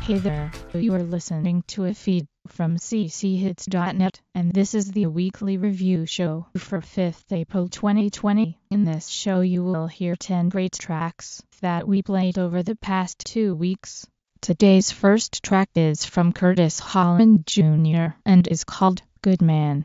Hey there, you are listening to a feed from cchits.net, and this is the weekly review show for 5th April 2020. In this show you will hear 10 great tracks that we played over the past 2 weeks. Today's first track is from Curtis Holland Jr. and is called Good Man.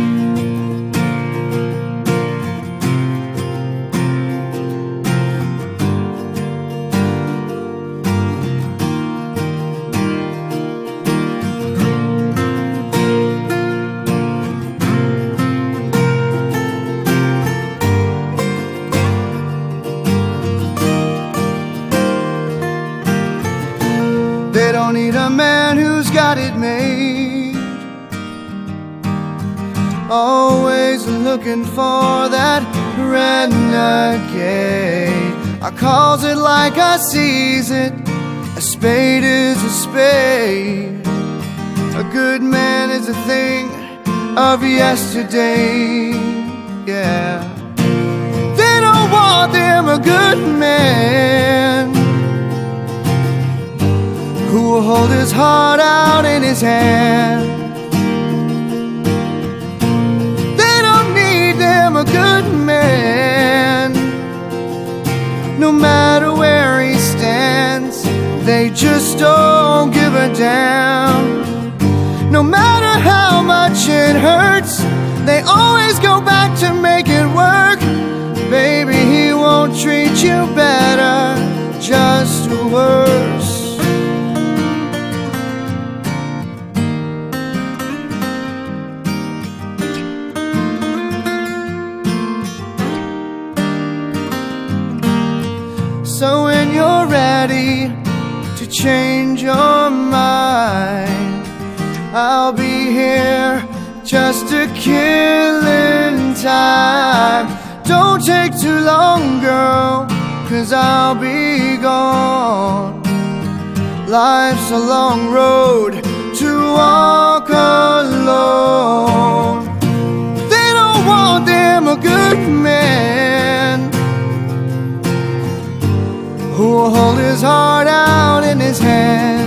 Need a man who's got it made, always looking for that renegade. I calls it like I sees it, a spade is a spade. A good man is a thing of yesterday, yeah. They don't want them a good man who will hold his heart out in his hand. They don't need them a good man, no matter where he stands. They just don't give a damn. No matter how much it hurts, they always go back to make it work. Baby, he won't treat you better, just worse. So when you're ready to change your mind, I'll be here just to kill in time. Don't take too long, girl, 'cause I'll be gone. Life's a long road to walk alone. They don't want them a good man who will hold his heart out in his hand,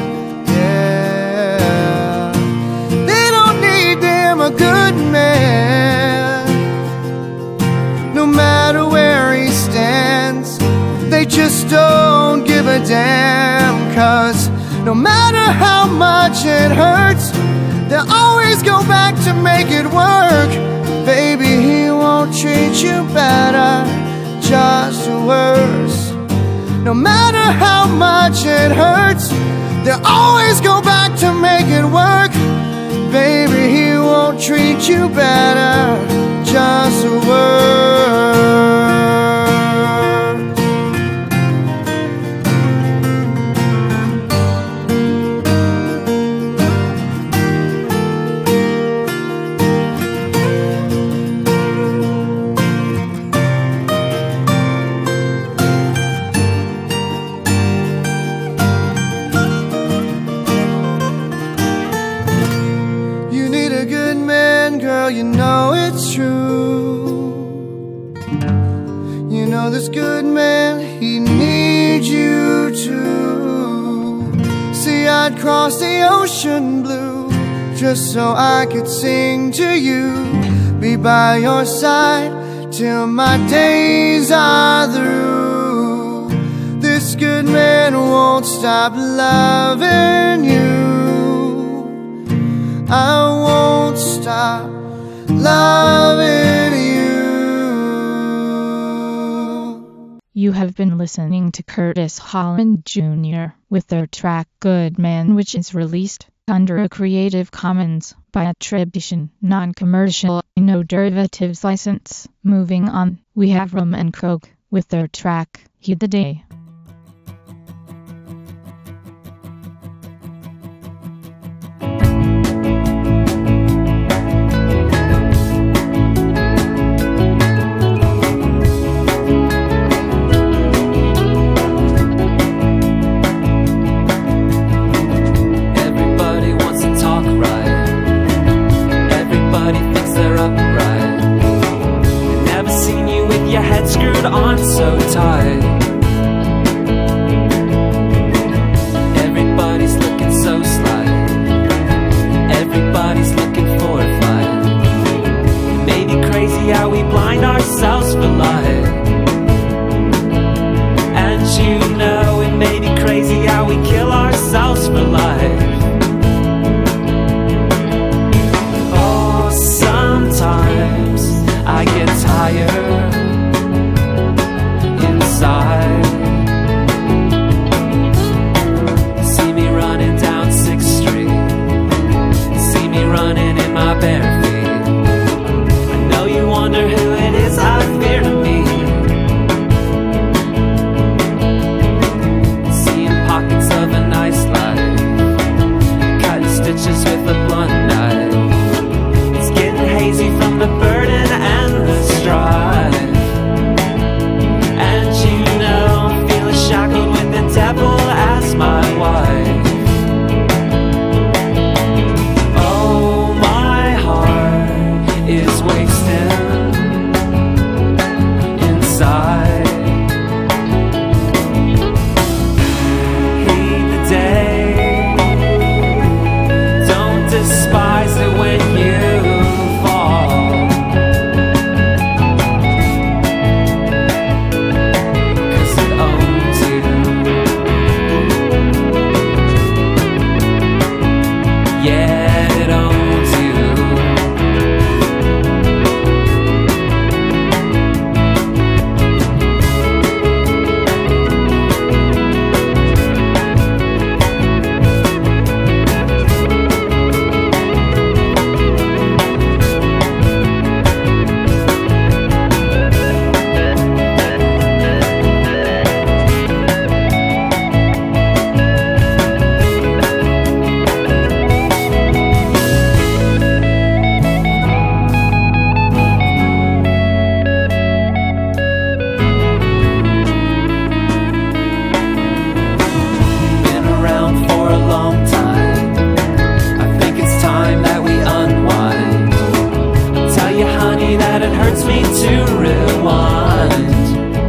yeah. They don't need them a good man, no matter where he stands. They just don't give a damn, 'cause no matter how much it hurts, they'll always go back to make it work. Baby, he won't treat you better, just worse. No matter how much it hurts, they'll always go back to make it work. Baby, he won't treat you better, just worse. Girl, you know it's true. You know this good man, he needs you too. See, I'd cross the ocean blue just so I could sing to you, be by your side till my days are through. This good man won't stop loving you. I won't stop loving you. You have been listening to Curtis Holland Jr. with their track Good Man, which is released under a Creative Commons by attribution, non-commercial, no derivatives license. Moving on, we have Rum and Coke with their track Heed the Day. On so tight, everybody's looking find ourselves for life. And you know it may be crazy how we kill ourselves for life. Oh, sometimes I get tired inside. See me running down 6th Street, see me running in my bare feet. I know you wonder who it is I fear to meet. Seeing pockets of a nice life, cutting stitches with a blunt knife. It's getting hazy from the burden and the strife. And you know I'm feeling shackled with the devil as my wife. Oh, my heart is wasting inside. Heed the day, don't despise it when you fall. 'Cause it owns you. Yeah, it owns you. Been around for a long time. I think it's time that we unwind. Tell you, honey, that it hurts me to rewind.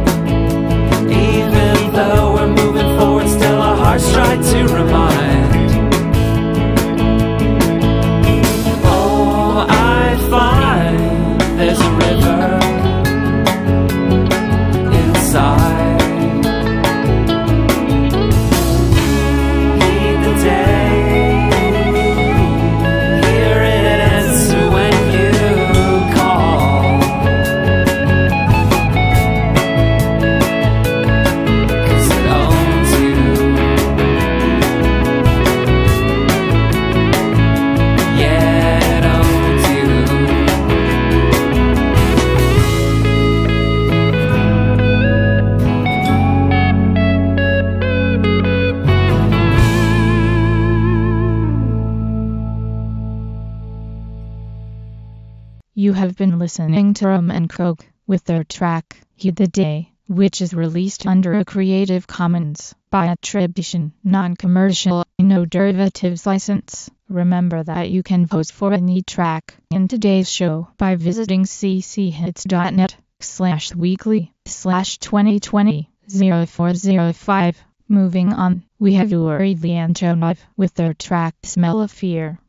Even though we're moving forward, still our hearts try to remind. Oh, I find there's a river inside. Heed the day, hear it answer when you call. 'Cause it owns you. Yeah, it owns you. You have been listening to Rum and Croak with their track, Heed the Day, which is released under a Creative Commons by attribution, non-commercial, no derivatives license. Remember that you can vote for any track in today's show by visiting cchits.net/weekly/2020-0405. Moving on, we have Yuri Leanchonov with their track Smell of Fear.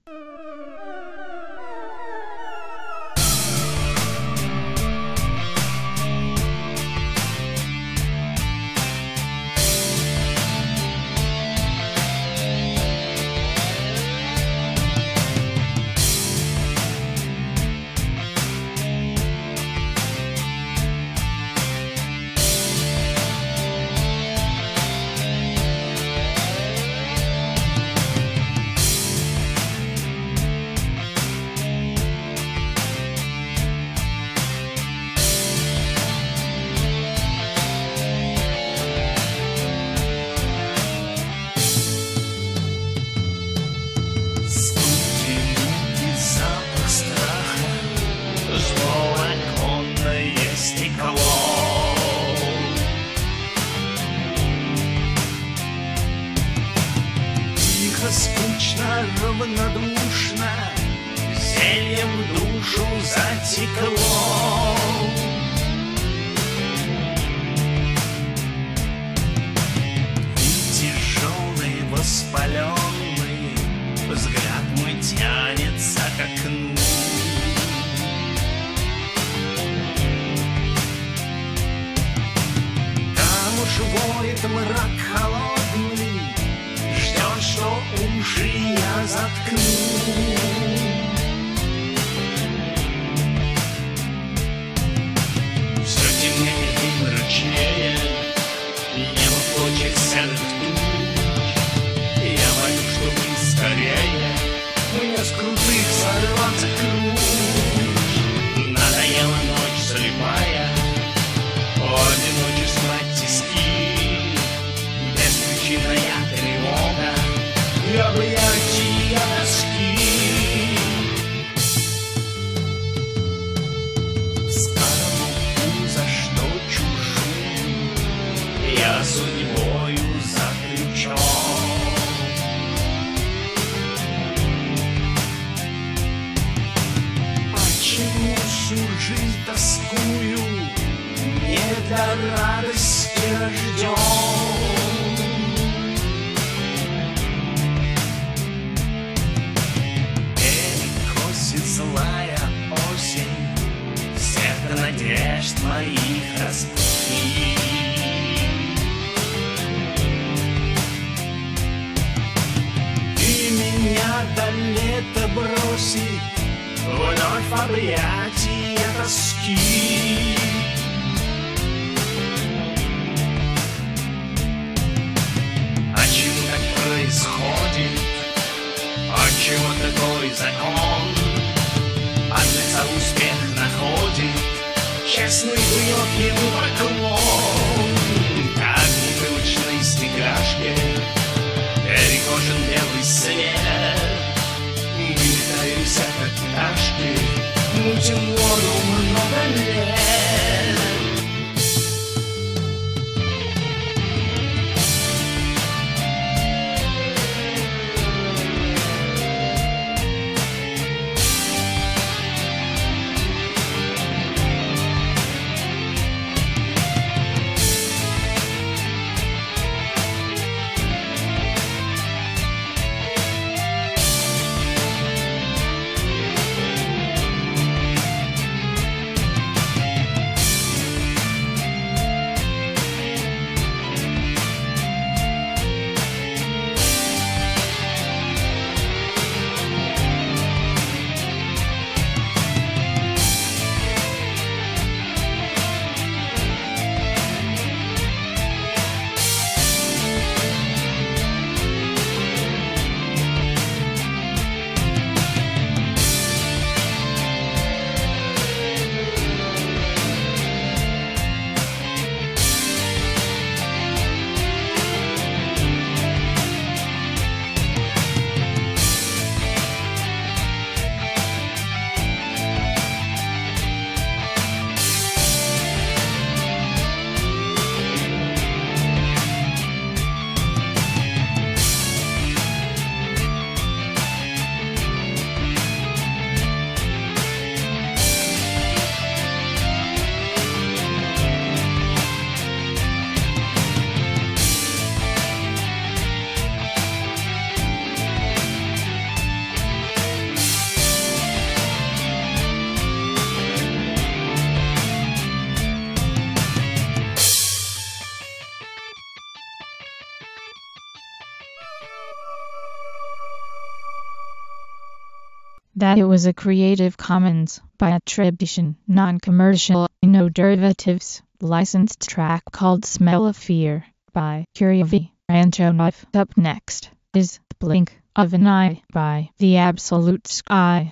Скучно, равнодушно, зельем душу затекло. И тяжелый, воспаленный взгляд мой тянется к окну. Царит мрак холодный, ждет, что уши я заткну. Все темнее и мрачнее, небо в клочьях серых туч. Я молю, чтобы скорее мне с крутых сорваться ключ. Надоела ночь слепая, одиночество тиски, беспричинная тревога и объятия тоски. Скоромовку, за что чужую я судьбою заключен. Почему всю жизнь тоскую, не для радости рожден? Перекосит злая осень всех надежд моих распустить. И меня до лета бросит вновь в объятия тоски. А чему так происходит? А чего такой закон? От лица успех находит, честный бьет ему поклон. Как в непривычной стекляшке перекошен белый свет. Мы летаемся, как пташки, мутим воду много лет. That it was a Creative Commons by attribution, non-commercial, no derivatives, licensed track called Smell of Fear by Curivi Antonov. Up next is Blink of an Eye by The Absolute Sky.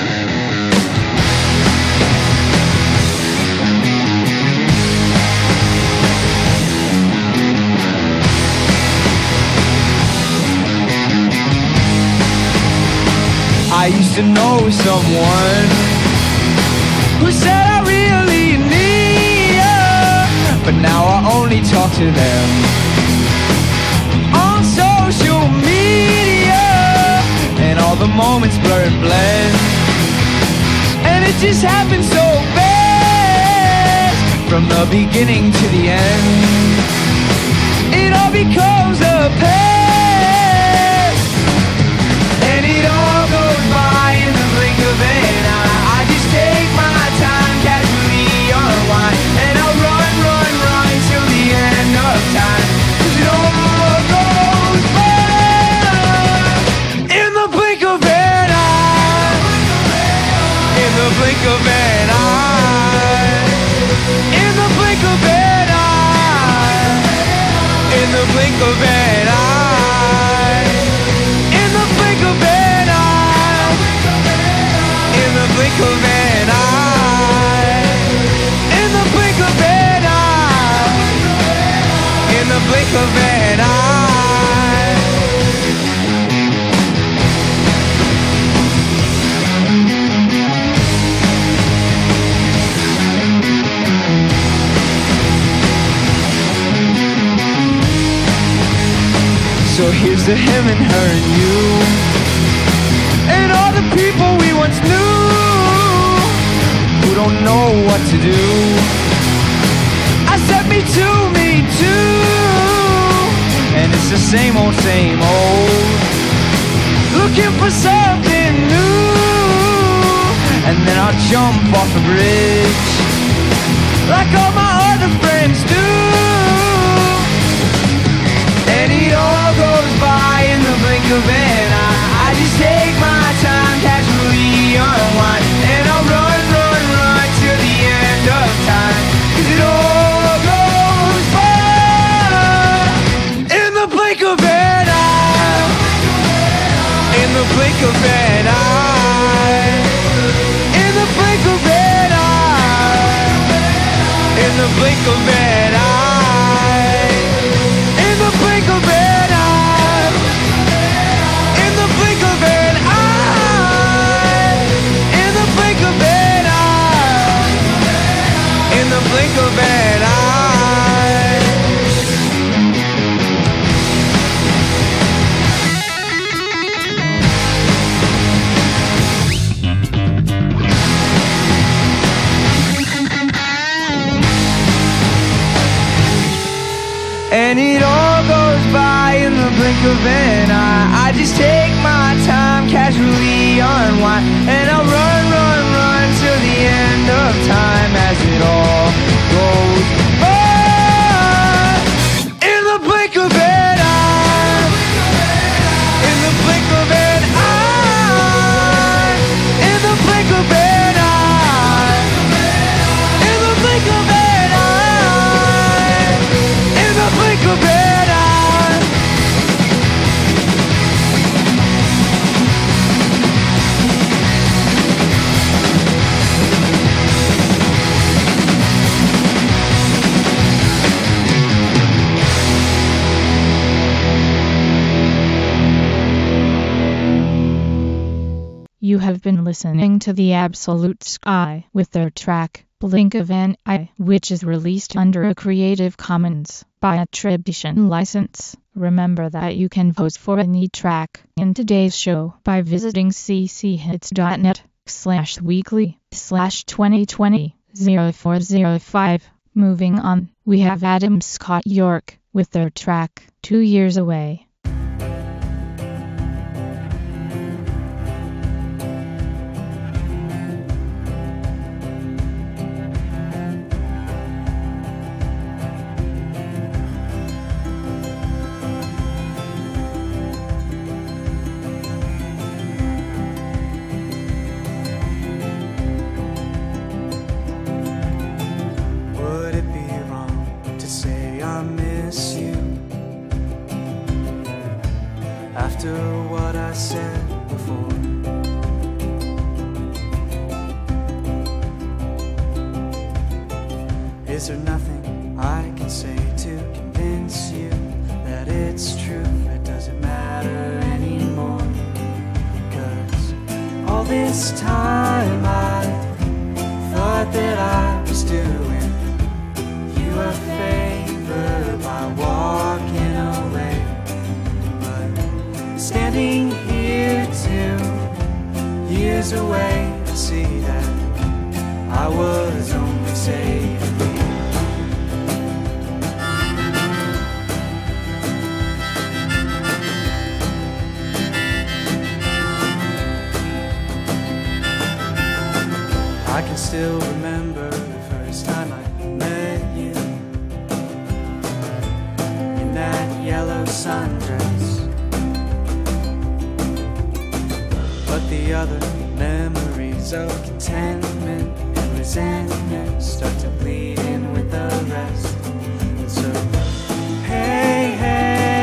I used to know someone who said I really need you, but now I only talk to them on social media, and all the moments blur and blend, and it just happened so fast, from the beginning to the end. It all becomes a past, and it all goes by in the blink of an eye. I just take my time, casually unwind, and I'll run till the end of time. of an eye. In the blink of an eye. In the blink of an eye. In the blink of an eye. In the blink of an eye. So here's to him and her and you, and all the people we once knew, who don't know what to do. I said me too, and it's the same old, looking for something new. And then I'll jump off a bridge, like all my other friends do. And it all goes by in the blink of an eye. I just take my time, casually unwind, and I'll run till the end of time. 'Cause it all goes by in the blink of an eye. In the blink of an eye. In the blink of an eye. In the blink of an eye. In the blink of an eye. In the blink of an eye. In the blink of an eye. In the blink of an eye. And it all goes by in the blink of an eye. I just take my time, casually unwind, and I'll run till the end of time as it all goes by in the blink of an eye. In the blink of an eye. In the blink of an eye. In the blink of an eye. In the blink of an eye. You have been listening to The Absolute Sky with their track, Blink of an Eye, which is released under a Creative Commons by attribution license. Remember that you can vote for any track in today's show by visiting cchits.net/weekly/2020-0405. Moving on, we have Adam Scott York with their track, 2 Years Away. Would it be wrong to say I miss you after what I said before? Is there nothing I can say to convince you that it's true? It doesn't matter anymore. 'Cause all this time I thought that I was doing you a favor by walking away, but standing here 2 years away, I see that I was only saving you. I can still remember the first time I met you in that yellow sundress, but the other memories of contentment and resentment start to bleed in with the rest. And so, hey, hey,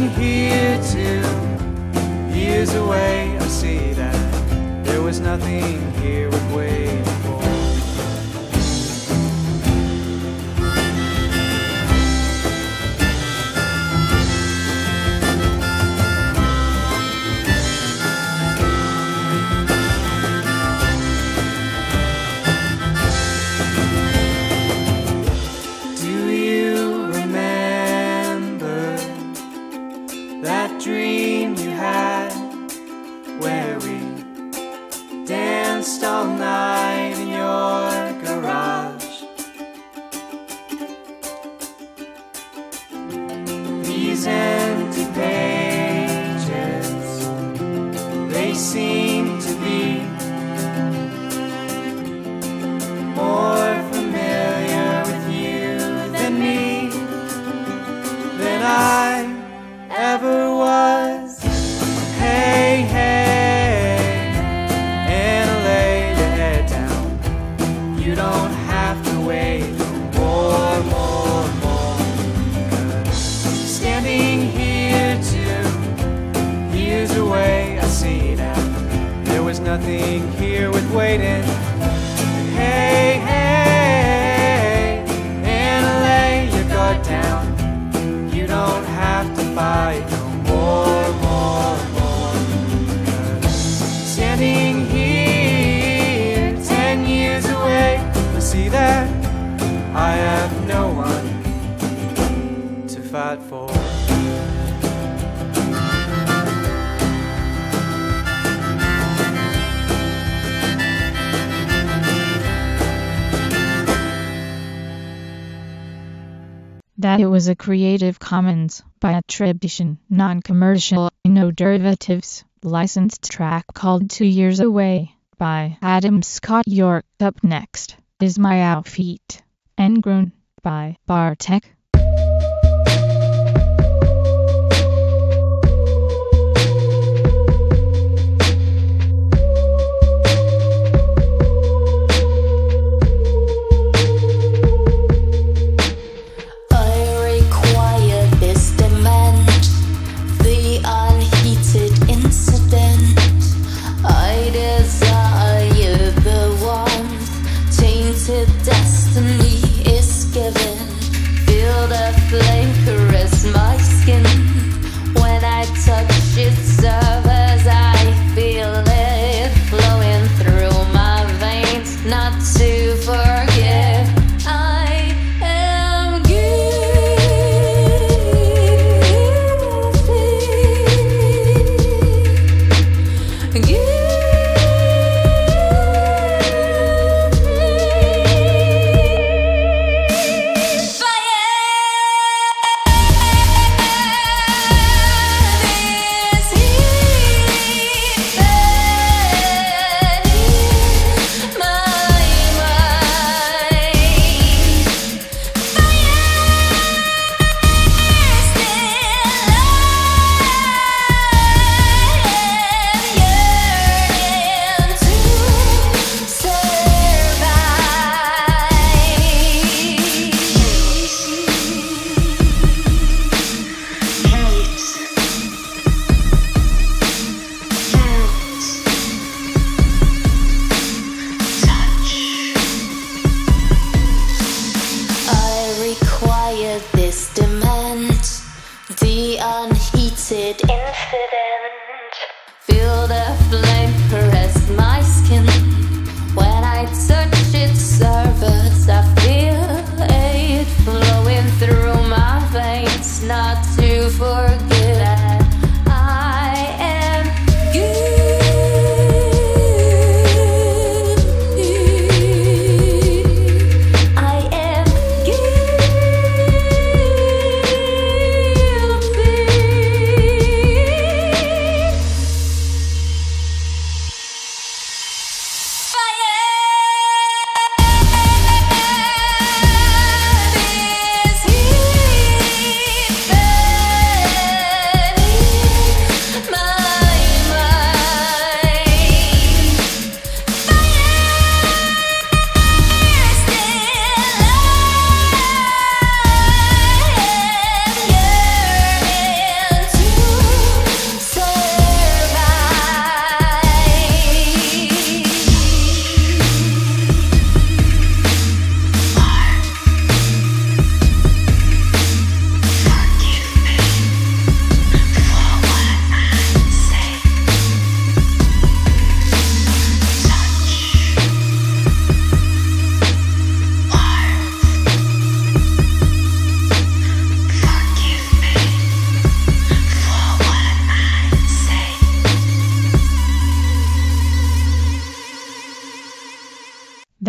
Standing here 2 years away, I see that there was nothing here worth waiting for. Dream you had where we danced all night in your garage. These empty pages, they seem to be more familiar with you than me, than I ever was. Hey, hey, Anna, lay your head down. You don't have to wait more. 'Cause standing here 2 years away, I see that there was nothing here worth waiting. Hey, hey, Anna, lay your guard down. You don't have to fight no more. 'Cause standing here 10 years away, I see that I have no one to fight for. That it was a Creative Commons by attribution, non-commercial, no derivatives, licensed track called 2 Years Away by Adam Scott York. Up next is My Outfit, Engrown by Bartek. Destiny is given. Feel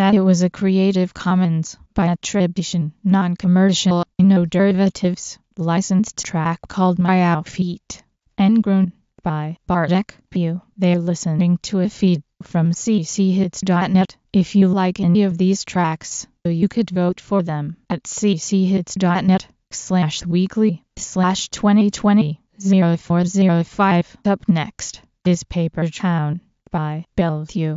That it was a Creative Commons by attribution, non-commercial, no derivatives, licensed track called My Outfit, and grown by Bartek View. They're listening to a feed from cchits.net. If you like any of these tracks, you could vote for them at cchits.net/weekly/2020-0405. Up next is Paper Town by Bellevue.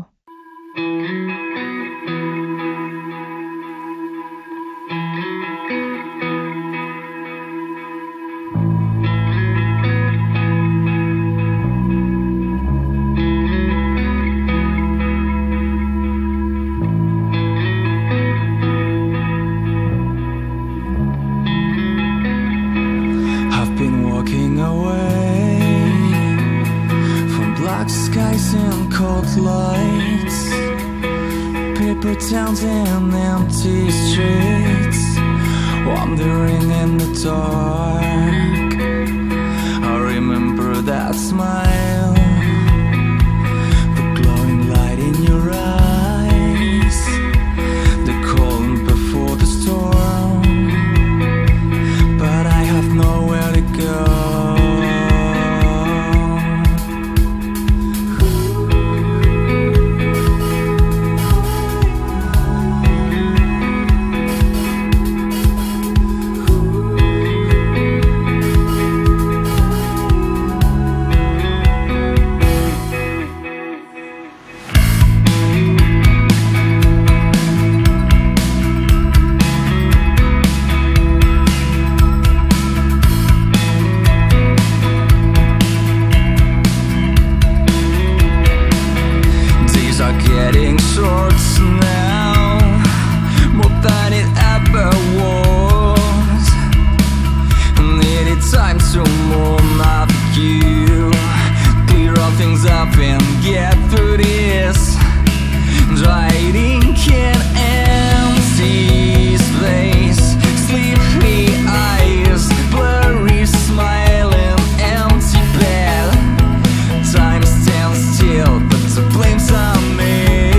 Skies and cold lights, paper towns and empty streets, wandering in the dark. I remember that smile, the glowing light in your eyes, the calm before the storm, but I have nowhere to go. Getting short now, more than it ever was. Needed time to mourn up you, clear all things up and get through this. Dried ink in empty space, sleepy eyes, blurry smile and empty bed. Time stands still, but the blame's on me.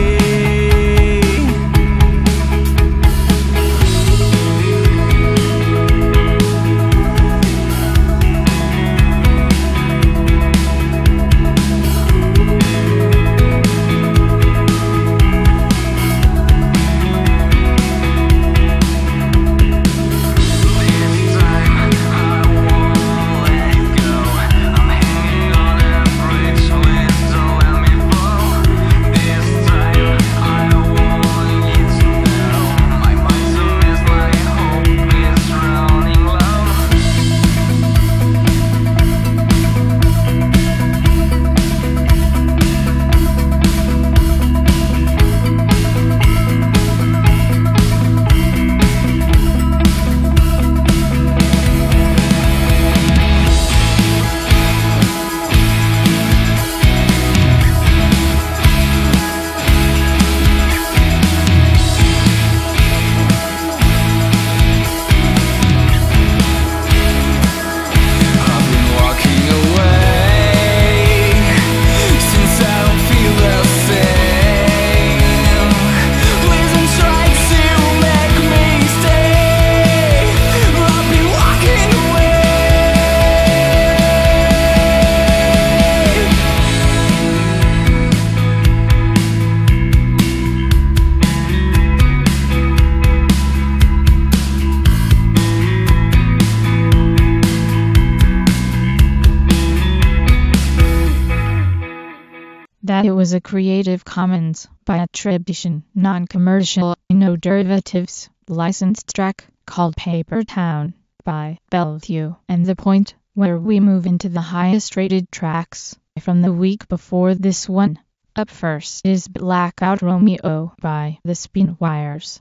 That it was a Creative Commons by attribution, non-commercial, no derivatives, licensed track called Paper Town by Bellevue. And the point where we move into the highest rated tracks from the week before this one. Up first is Blackout Romeo by the Spinwires.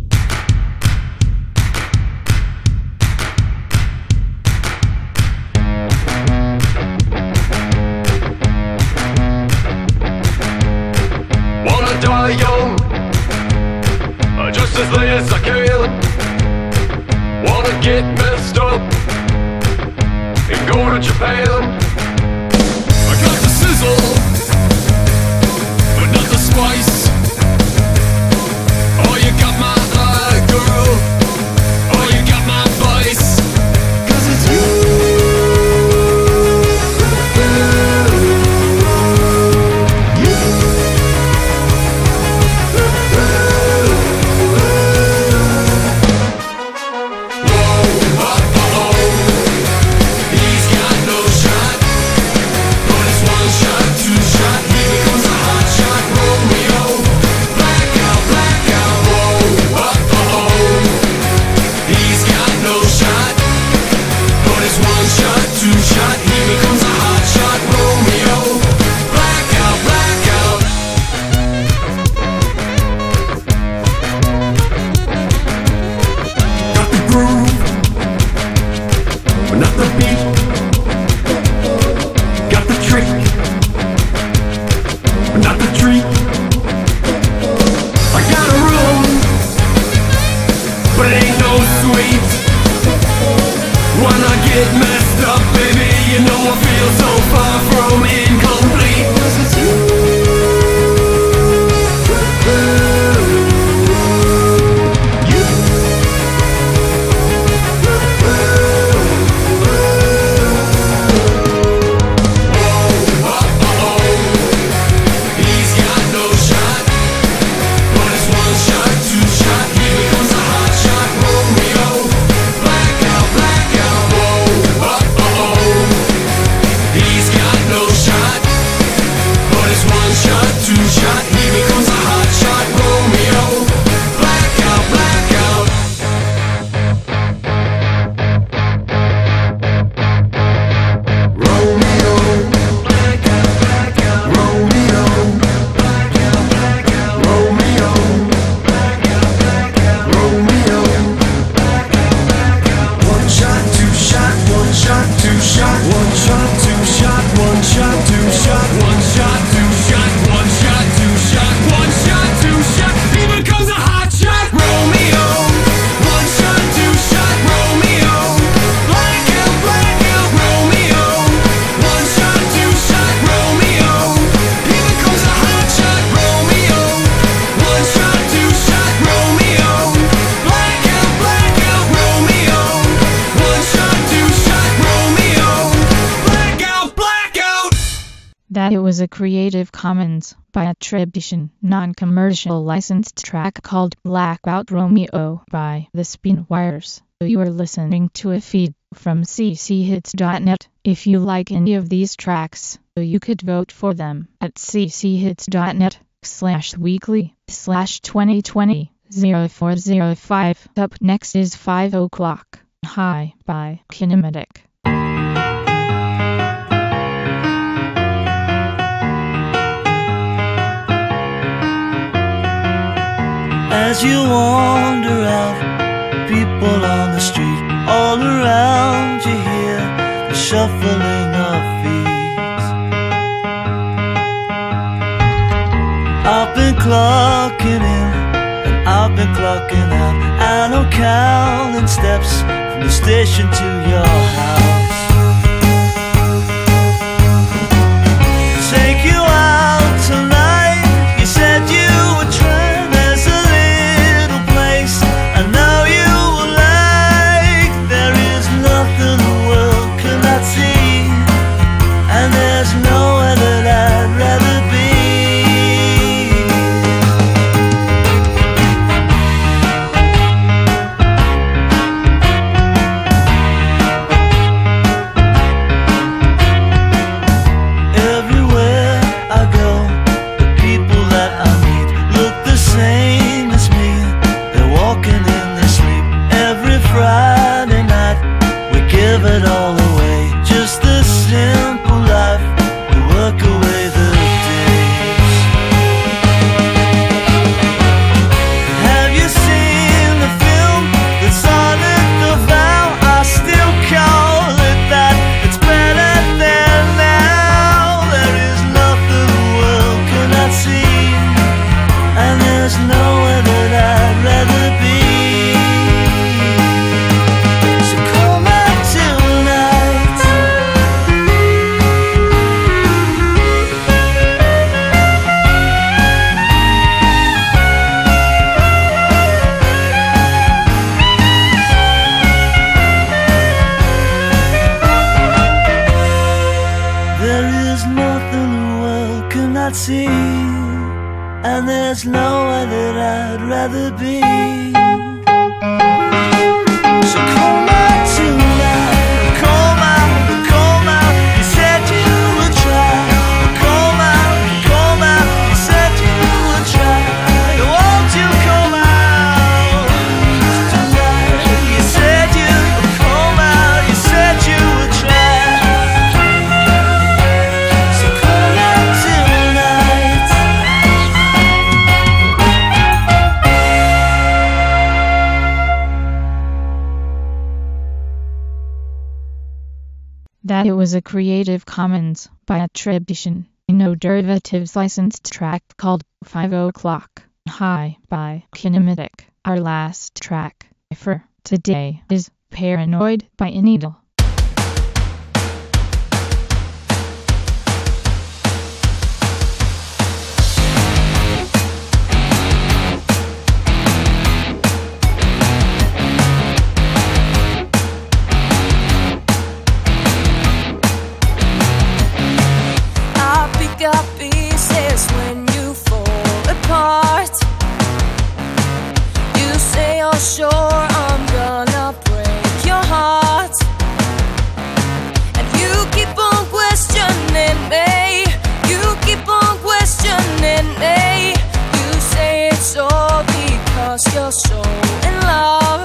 Wanna die young, just as late as I can. Wanna get messed up and go to Japan. I got the sizzle, but not the spice. that it was a Creative Commons by attribution, non-commercial licensed track called Blackout Romeo by The Spinwires. You are listening to a feed from cchits.net. If you like any of these tracks, you could vote for them at cchits.net/weekly/2020-0405. Up next is 5 o'clock. High by Kinematic. As you wander out, people on the street all around you hear the shuffling of feet. I've been clocking in and I've been clocking out, and I'm counting steps from the station to your house. Take you out tonight, you said you would try. I know you will like. There is nothing the world cannot see, and there's nowhere that I'd rather be. Everywhere I go, the people that I meet look the same as me. They're walking in their sleep. Every Friday night we give it all away. Just the simple life, we work away the days. Have you seen the film that's on at the Val? I still call it that. It's better than now. There is nothing the world cannot see, and there's nowhere that I'd rather be. So come out tonight. There is nothing the world cannot see, and there's nowhere that I'd rather be. So come out tonight, come out, come out. You said you would try. Come out, you said you would try. Won't you come out tonight? You said you would come out, you said you would try. So come out tonight. That it was a Creative Commons by attribution, no derivatives licensed track called 5 o'clock. High by Kinematic. Our last track for today is Paranoid by Needle. I pick up pieces when you fall apart. You say you're sure I'm gonna break your heart, and you keep on questioning me. You keep on questioning me. You say it's all because you're so in love.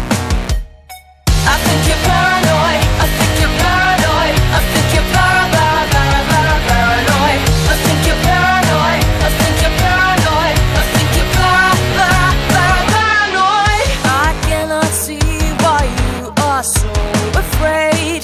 I think you're paranoid. I think you're paranoid. I think you're paranoid. I think you're paranoid. I think you're paranoid. I think you're paranoid. I cannot see why you are so afraid.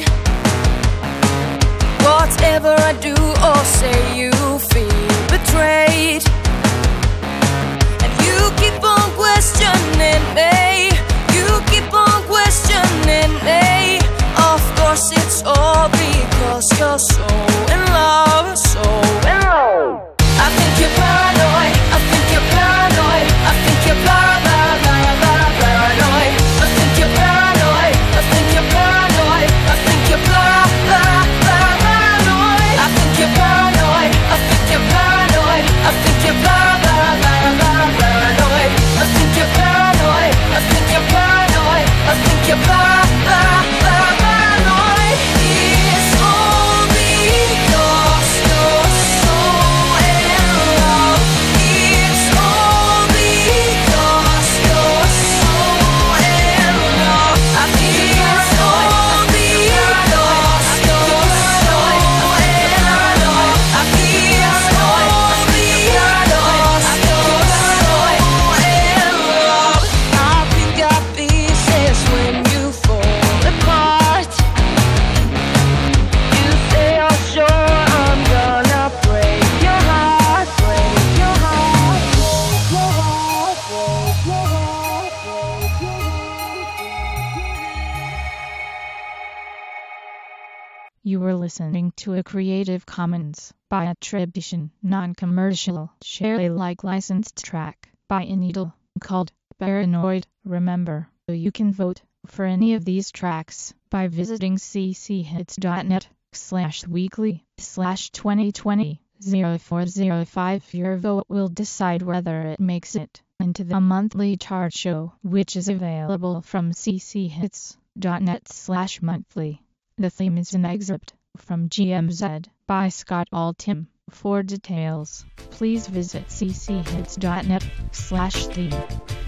Whatever I do or say, you feel betrayed, and you keep on questioning me. You keep on questioning me. Of course it's all because you're so in love, so in love. I think you're paranoid. I think you're paranoid. I think you're paranoid. I think you're paranoid. I think you're paranoid. I think you're paranoid. I think you're paranoid. listening to a Creative Commons by attribution, non-commercial, share Alike licensed track by Ineedle called Paranoid. Remember, you can vote for any of these tracks by visiting cchits.net/weekly/2020-0405. Your vote will decide whether it makes it into the monthly chart show, which is available from cchits.net/monthly. The theme is an excerpt from GMZ by Scott Altham. For details, please visit cchits.net/theme.